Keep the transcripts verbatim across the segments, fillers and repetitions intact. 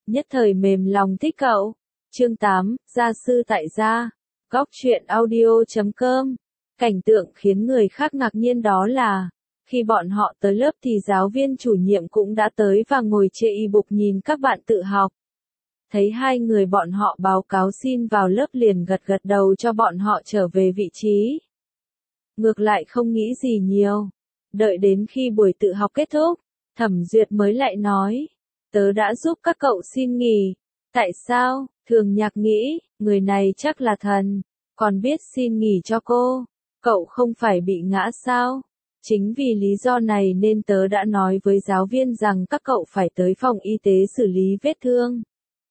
nhất thời mềm lòng thích cậu. Chương tám, gia sư tại gia. Góc truyện audio chấm com. Cảnh tượng khiến người khác ngạc nhiên đó là, khi bọn họ tới lớp thì giáo viên chủ nhiệm cũng đã tới và ngồi chê y bục nhìn các bạn tự học. Thấy hai người bọn họ báo cáo xin vào lớp liền gật gật đầu cho bọn họ trở về vị trí. Ngược lại không nghĩ gì nhiều. Đợi đến khi buổi tự học kết thúc, Thẩm Duyệt mới lại nói, tớ đã giúp các cậu xin nghỉ. Tại sao? Thường Nhạc nghĩ, người này chắc là thần, còn biết xin nghỉ cho cô. Cậu không phải bị ngã sao? Chính vì lý do này nên tớ đã nói với giáo viên rằng các cậu phải tới phòng y tế xử lý vết thương.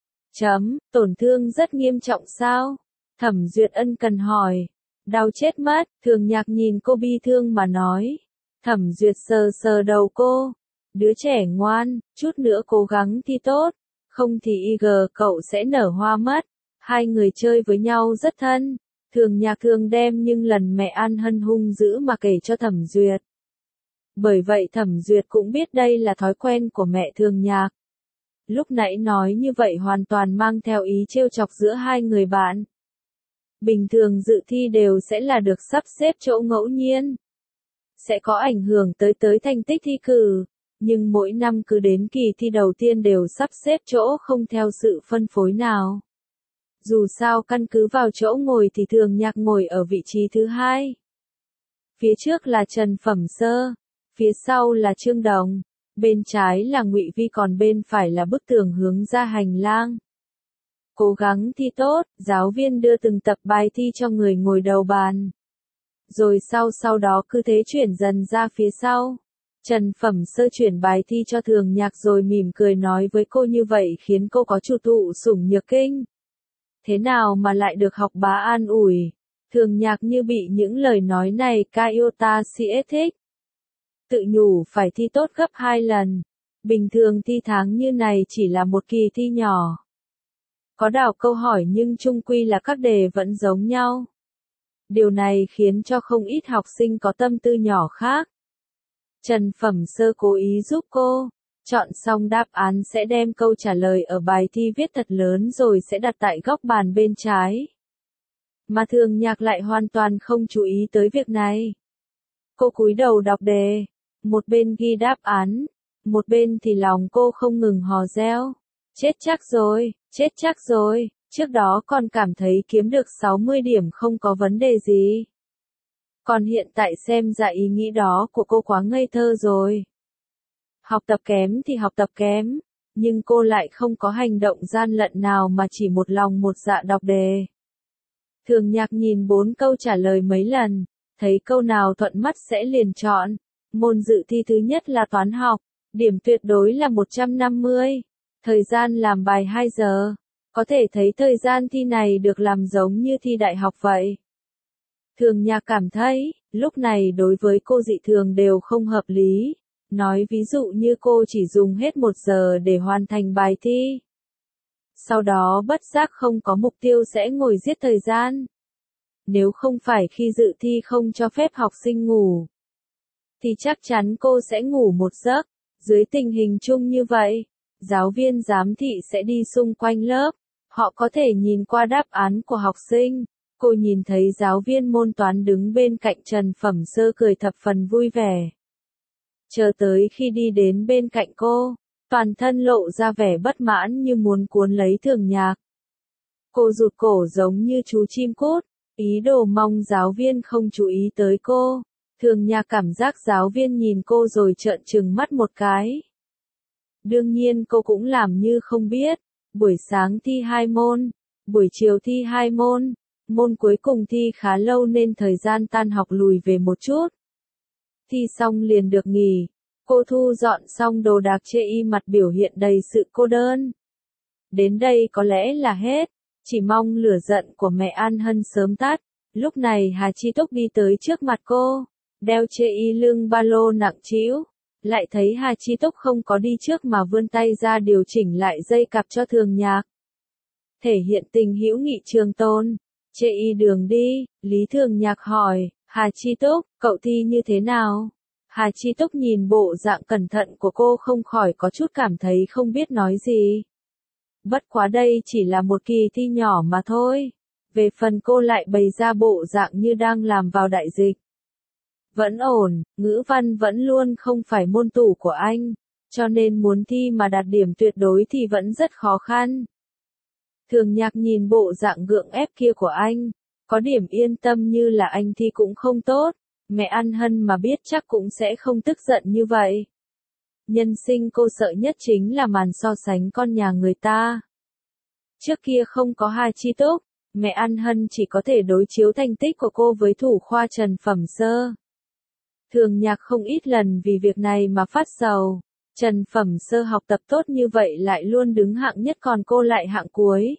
Chấm, tổn thương rất nghiêm trọng sao? Thẩm Duyệt ân cần hỏi. Đau chết mất, Thường Nhạc nhìn cô bi thương mà nói. Thẩm Duyệt sờ sờ đầu cô. Đứa trẻ ngoan, chút nữa cố gắng thi tốt, không thì i giê cậu sẽ nở hoa mất. Hai người chơi với nhau rất thân. Thường Nhạc thường đem nhưng lần mẹ An Hân hung dữ mà kể cho Thẩm Duyệt. Bởi vậy Thẩm Duyệt cũng biết đây là thói quen của mẹ Thường Nhạc. Lúc nãy nói như vậy hoàn toàn mang theo ý trêu chọc giữa hai người bạn. Bình thường dự thi đều sẽ là được sắp xếp chỗ ngẫu nhiên. Sẽ có ảnh hưởng tới tới thành tích thi cử, nhưng mỗi năm cứ đến kỳ thi đầu tiên đều sắp xếp chỗ không theo sự phân phối nào. Dù sao căn cứ vào chỗ ngồi thì Thường Nhạc ngồi ở vị trí thứ hai. Phía trước là Trần Phẩm Sơ, phía sau là Trương Đồng, bên trái là Ngụy Vi còn bên phải là bức tường hướng ra hành lang. Cố gắng thi tốt, giáo viên đưa từng tập bài thi cho người ngồi đầu bàn. Rồi sau sau đó cứ thế chuyển dần ra phía sau. Trần Phẩm Sơ chuyển bài thi cho Thường Nhạc rồi mỉm cười nói với cô như vậy khiến cô có chút thụ sủng nhược kinh. Thế nào mà lại được học bá an ủi? Thường Nhạc như bị những lời nói này Kaiota siết thích. Tự nhủ phải thi tốt gấp hai lần. Bình thường thi tháng như này chỉ là một kỳ thi nhỏ. Có đảo câu hỏi nhưng chung quy là các đề vẫn giống nhau. Điều này khiến cho không ít học sinh có tâm tư nhỏ khác. Trần Phẩm Sơ cố ý giúp cô. Chọn xong đáp án sẽ đem câu trả lời ở bài thi viết thật lớn rồi sẽ đặt tại góc bàn bên trái. Mà Thường Nhạc lại hoàn toàn không chú ý tới việc này. Cô cúi đầu đọc đề. Một bên ghi đáp án. Một bên thì lòng cô không ngừng hò reo. Chết chắc rồi, chết chắc rồi. Trước đó còn cảm thấy kiếm được sáu mươi điểm không có vấn đề gì. Còn hiện tại xem ra ý nghĩ đó của cô quá ngây thơ rồi. Học tập kém thì học tập kém, nhưng cô lại không có hành động gian lận nào mà chỉ một lòng một dạ đọc đề. Thường Nhạc nhìn bốn câu trả lời mấy lần, thấy câu nào thuận mắt sẽ liền chọn. Môn dự thi thứ nhất là toán học, điểm tuyệt đối là một trăm năm mươi, thời gian làm bài hai giờ. Có thể thấy thời gian thi này được làm giống như thi đại học vậy. Thường Nhạc cảm thấy, lúc này đối với cô dị thường đều không hợp lý. Nói ví dụ như cô chỉ dùng hết một giờ để hoàn thành bài thi. Sau đó bất giác không có mục tiêu sẽ ngồi giết thời gian. Nếu không phải khi dự thi không cho phép học sinh ngủ, thì chắc chắn cô sẽ ngủ một giấc. Dưới tình hình chung như vậy, giáo viên giám thị sẽ đi xung quanh lớp. Họ có thể nhìn qua đáp án của học sinh. Cô nhìn thấy giáo viên môn toán đứng bên cạnh Trần Phẩm Sơ cười thập phần vui vẻ. Chờ tới khi đi đến bên cạnh cô, toàn thân lộ ra vẻ bất mãn như muốn cuốn lấy Thường Nhạc. Cô rụt cổ giống như chú chim cút, ý đồ mong giáo viên không chú ý tới cô. Thường Nhạc cảm giác giáo viên nhìn cô rồi trợn trừng mắt một cái. Đương nhiên cô cũng làm như không biết. Buổi sáng thi hai môn, buổi chiều thi hai môn, môn cuối cùng thi khá lâu nên thời gian tan học lùi về một chút. Thi xong liền được nghỉ, cô thu dọn xong đồ đạc chê y mặt biểu hiện đầy sự cô đơn. Đến đây có lẽ là hết, chỉ mong lửa giận của mẹ An Hân sớm tắt. Lúc này Hà Chi Túc đi tới trước mặt cô, đeo chê y lưng ba lô nặng trĩu. Lại thấy Hà Chi Túc không có đi trước mà vươn tay ra điều chỉnh lại dây cặp cho Thường Nhạc. Thể hiện tình hữu nghị trường tôn. Chê y đường đi, Lý Thường Nhạc hỏi, Hà Chi Túc, cậu thi như thế nào? Hà Chi Túc nhìn bộ dạng cẩn thận của cô không khỏi có chút cảm thấy không biết nói gì. Bất quá đây chỉ là một kỳ thi nhỏ mà thôi. Về phần cô lại bày ra bộ dạng như đang làm vào đại dịch. Vẫn ổn, ngữ văn vẫn luôn không phải môn tủ của anh, cho nên muốn thi mà đạt điểm tuyệt đối thì vẫn rất khó khăn. Thường Nhạc nhìn bộ dạng gượng ép kia của anh, có điểm yên tâm như là anh thi cũng không tốt, mẹ An Hân mà biết chắc cũng sẽ không tức giận như vậy. Nhân sinh cô sợ nhất chính là màn so sánh con nhà người ta. Trước kia không có Hà Chi Túc, mẹ An Hân chỉ có thể đối chiếu thành tích của cô với thủ khoa Trần Phẩm Sơ. Thường Nhạc không ít lần vì việc này mà phát sầu. Trần Phẩm Sơ học tập tốt như vậy lại luôn đứng hạng nhất còn cô lại hạng cuối.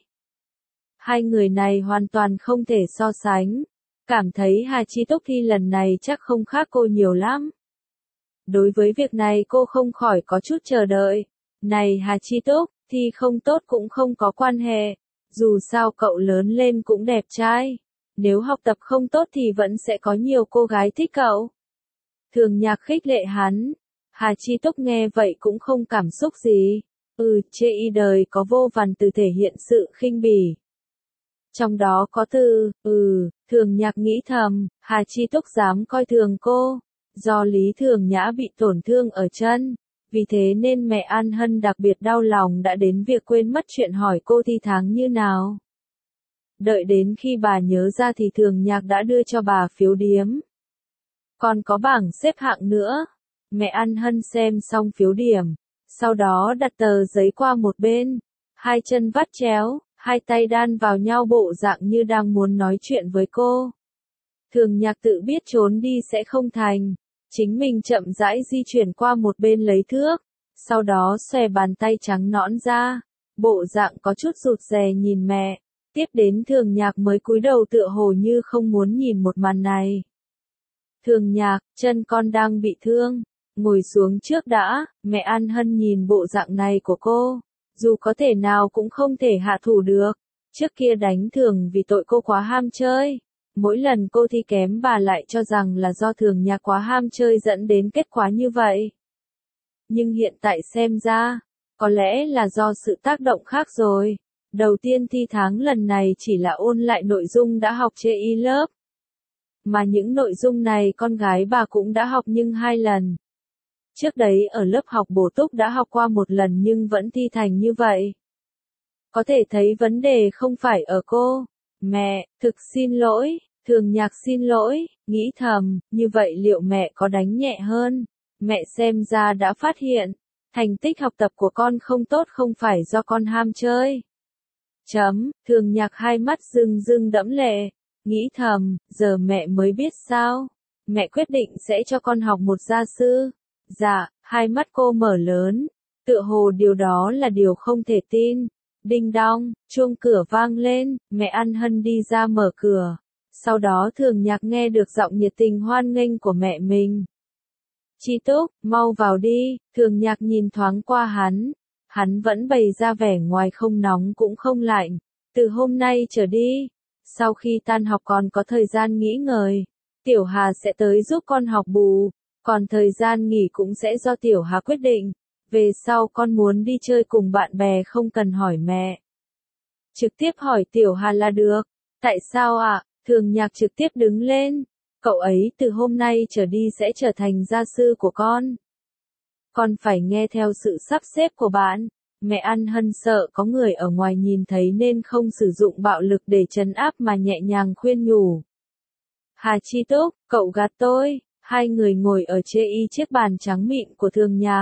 Hai người này hoàn toàn không thể so sánh. Cảm thấy Hà Chi Túc thi lần này chắc không khác cô nhiều lắm. Đối với việc này cô không khỏi có chút chờ đợi. Này Hà Chi Túc, thi không tốt cũng không có quan hệ. Dù sao cậu lớn lên cũng đẹp trai. Nếu học tập không tốt thì vẫn sẽ có nhiều cô gái thích cậu. Thường Nhạc khích lệ hắn. Hà Chi Túc nghe vậy cũng không cảm xúc gì. Ừ, chê y đời có vô vàn từ thể hiện sự khinh bỉ. Trong đó có từ, ừ, Thường Nhạc nghĩ thầm, Hà Chi Túc dám coi thường cô. Do Lý Thường Nhã bị tổn thương ở chân, vì thế nên mẹ An Hân đặc biệt đau lòng đã đến việc quên mất chuyện hỏi cô thi tháng như nào. Đợi đến khi bà nhớ ra thì Thường Nhạc đã đưa cho bà phiếu điếm. Còn có bảng xếp hạng nữa. Mẹ An Hân xem xong phiếu điểm, sau đó đặt tờ giấy qua một bên, hai chân vắt chéo, hai tay đan vào nhau bộ dạng như đang muốn nói chuyện với cô. Thường Nhạc tự biết trốn đi sẽ không thành, chính mình chậm rãi di chuyển qua một bên lấy thước, sau đó xòe bàn tay trắng nõn ra, bộ dạng có chút rụt rè nhìn mẹ, tiếp đến Thường Nhạc mới cúi đầu tựa hồ như không muốn nhìn một màn này. Thường Nhạc, chân con đang bị thương, ngồi xuống trước đã, mẹ An Hân nhìn bộ dạng này của cô, dù có thể nào cũng không thể hạ thủ được, trước kia đánh Thường vì tội cô quá ham chơi. Mỗi lần cô thi kém bà lại cho rằng là do Thường Nhạc quá ham chơi dẫn đến kết quả như vậy. Nhưng hiện tại xem ra, có lẽ là do sự tác động khác rồi. Đầu tiên thi tháng lần này chỉ là ôn lại nội dung đã học chê y lớp. Mà những nội dung này con gái bà cũng đã học nhưng hai lần. Trước đấy ở lớp học bổ túc đã học qua một lần nhưng vẫn thi thành như vậy. Có thể thấy vấn đề không phải ở cô. Mẹ, thực xin lỗi. Thường Nhạc xin lỗi, nghĩ thầm, như vậy liệu mẹ có đánh nhẹ hơn? Mẹ xem ra đã phát hiện, thành tích học tập của con không tốt không phải do con ham chơi. Chấm, Thường Nhạc hai mắt rưng rưng đẫm lệ, nghĩ thầm, giờ mẹ mới biết sao? Mẹ quyết định sẽ cho con học một gia sư. Dạ, hai mắt cô mở lớn, tựa hồ điều đó là điều không thể tin. Đinh đong, chuông cửa vang lên, mẹ An Hân đi ra mở cửa. Sau đó Thường Nhạc nghe được giọng nhiệt tình hoan nghênh của mẹ mình. Chi Túc, mau vào đi, Thường Nhạc nhìn thoáng qua hắn. Hắn vẫn bày ra vẻ ngoài không nóng cũng không lạnh. Từ hôm nay trở đi, sau khi tan học còn có thời gian nghỉ ngơi, Tiểu Hà sẽ tới giúp con học bù, còn thời gian nghỉ cũng sẽ do Tiểu Hà quyết định. Về sau con muốn đi chơi cùng bạn bè không cần hỏi mẹ. Trực tiếp hỏi Tiểu Hà là được. Tại sao ạ? À? Thường Nhạc trực tiếp đứng lên. Cậu ấy từ hôm nay trở đi sẽ trở thành gia sư của con. Con phải nghe theo sự sắp xếp của bạn. Mẹ An Hân sợ có người ở ngoài nhìn thấy nên không sử dụng bạo lực để trấn áp mà nhẹ nhàng khuyên nhủ. Hà Chi Túc, cậu gạt tôi. Hai người ngồi ở chê y chiếc bàn trắng mịn của Thường Nhạc.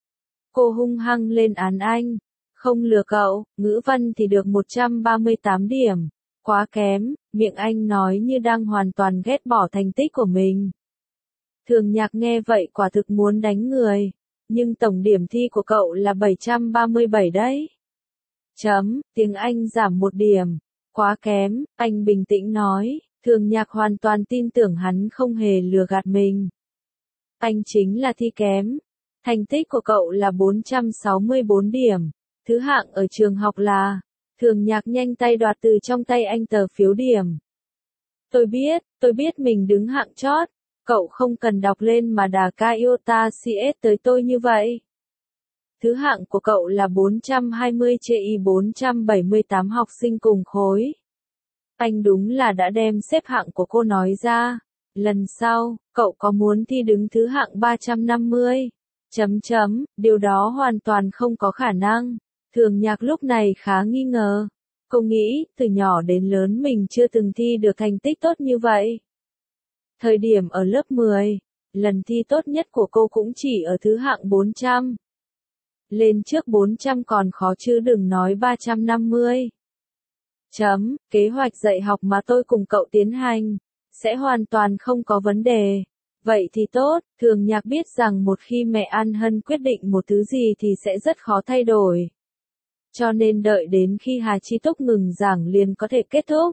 Cô hung hăng lên án anh. Không lừa cậu, ngữ văn thì được một trăm ba mươi tám điểm. Quá kém, miệng anh nói như đang hoàn toàn ghét bỏ thành tích của mình. Thường Nhạc nghe vậy quả thực muốn đánh người. Nhưng tổng điểm thi của cậu là bảy trăm ba mươi bảy đấy. Chấm, tiếng Anh giảm một điểm. Quá kém, anh bình tĩnh nói. Thường Nhạc hoàn toàn tin tưởng hắn không hề lừa gạt mình. Anh chính là thi kém. Thành tích của cậu là bốn trăm sáu mươi bốn điểm. Thứ hạng ở trường học là... Thường Nhạc nhanh tay đoạt từ trong tay anh tờ phiếu điểm. Tôi biết, tôi biết mình đứng hạng chót. Cậu không cần đọc lên mà đà ca iota cs tới tôi như vậy. Thứ hạng của cậu là bốn trăm hai mươi trên bốn trăm bảy mươi tám học sinh cùng khối. Anh đúng là đã đem xếp hạng của cô nói ra. Lần sau, cậu có muốn thi đứng thứ hạng ba trăm năm mươi? Chấm chấm, điều đó hoàn toàn không có khả năng. Thường Nhạc lúc này khá nghi ngờ. Cô nghĩ, từ nhỏ đến lớn mình chưa từng thi được thành tích tốt như vậy. Thời điểm ở lớp mười, lần thi tốt nhất của cô cũng chỉ ở thứ hạng bốn trăm. Lên trước bốn trăm còn khó chứ đừng nói ba trăm năm mươi. Chấm, kế hoạch dạy học mà tôi cùng cậu tiến hành, sẽ hoàn toàn không có vấn đề. Vậy thì tốt, Thường Nhạc biết rằng một khi mẹ An Hân quyết định một thứ gì thì sẽ rất khó thay đổi. Cho nên đợi đến khi Hà Chi Túc ngừng giảng liền có thể kết thúc.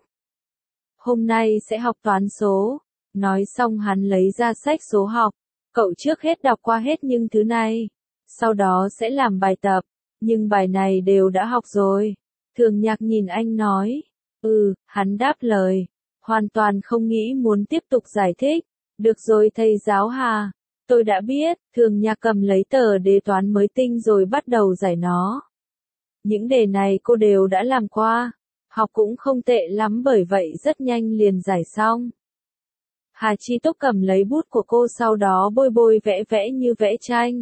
Hôm nay sẽ học toán số. Nói xong hắn lấy ra sách số học. Cậu trước hết đọc qua hết những thứ này. Sau đó sẽ làm bài tập. Nhưng bài này đều đã học rồi. Thường Nhạc nhìn anh nói. Ừ, hắn đáp lời. Hoàn toàn không nghĩ muốn tiếp tục giải thích. Được rồi thầy giáo Hà. Tôi đã biết. Thường Nhạc cầm lấy tờ đề toán mới tinh rồi bắt đầu giải nó. Những đề này cô đều đã làm qua. Học cũng không tệ lắm bởi vậy rất nhanh liền giải xong. Hà Chi Túc cầm lấy bút của cô sau đó bôi bôi vẽ vẽ như vẽ tranh.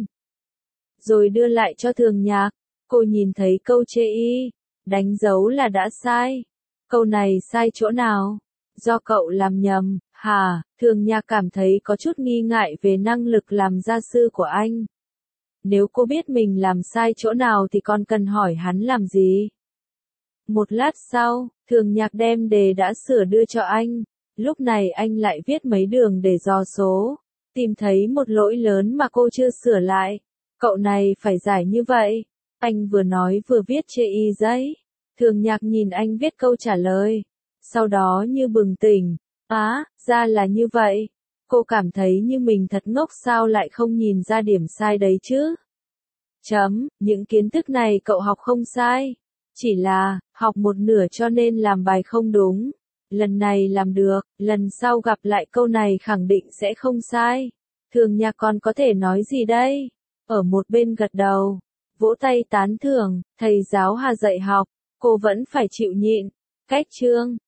Rồi đưa lại cho Thường Nhạc. Cô nhìn thấy câu chê y. Đánh dấu là đã sai. Câu này sai chỗ nào? Do cậu làm nhầm, hả? Thường Nhạc cảm thấy có chút nghi ngại về năng lực làm gia sư của anh. Nếu cô biết mình làm sai chỗ nào thì còn cần hỏi hắn làm gì? Một lát sau, Thường Nhạc đem đề đã sửa đưa cho anh. Lúc này anh lại viết mấy đường để dò số. Tìm thấy một lỗi lớn mà cô chưa sửa lại. Cậu này phải giải như vậy. Anh vừa nói vừa viết chê y giấy. Thường Nhạc nhìn anh viết câu trả lời. Sau đó như bừng tỉnh. Á, ra là như vậy. Cô cảm thấy như mình thật ngốc sao lại không nhìn ra điểm sai đấy chứ. Chấm, những kiến thức này cậu học không sai. Chỉ là, học một nửa cho nên làm bài không đúng. Lần này làm được, lần sau gặp lại câu này khẳng định sẽ không sai. Thường Nhạc còn có thể nói gì đây? Ở một bên gật đầu, vỗ tay tán thưởng, thầy giáo Hà dạy học, cô vẫn phải chịu nhịn. Cách chương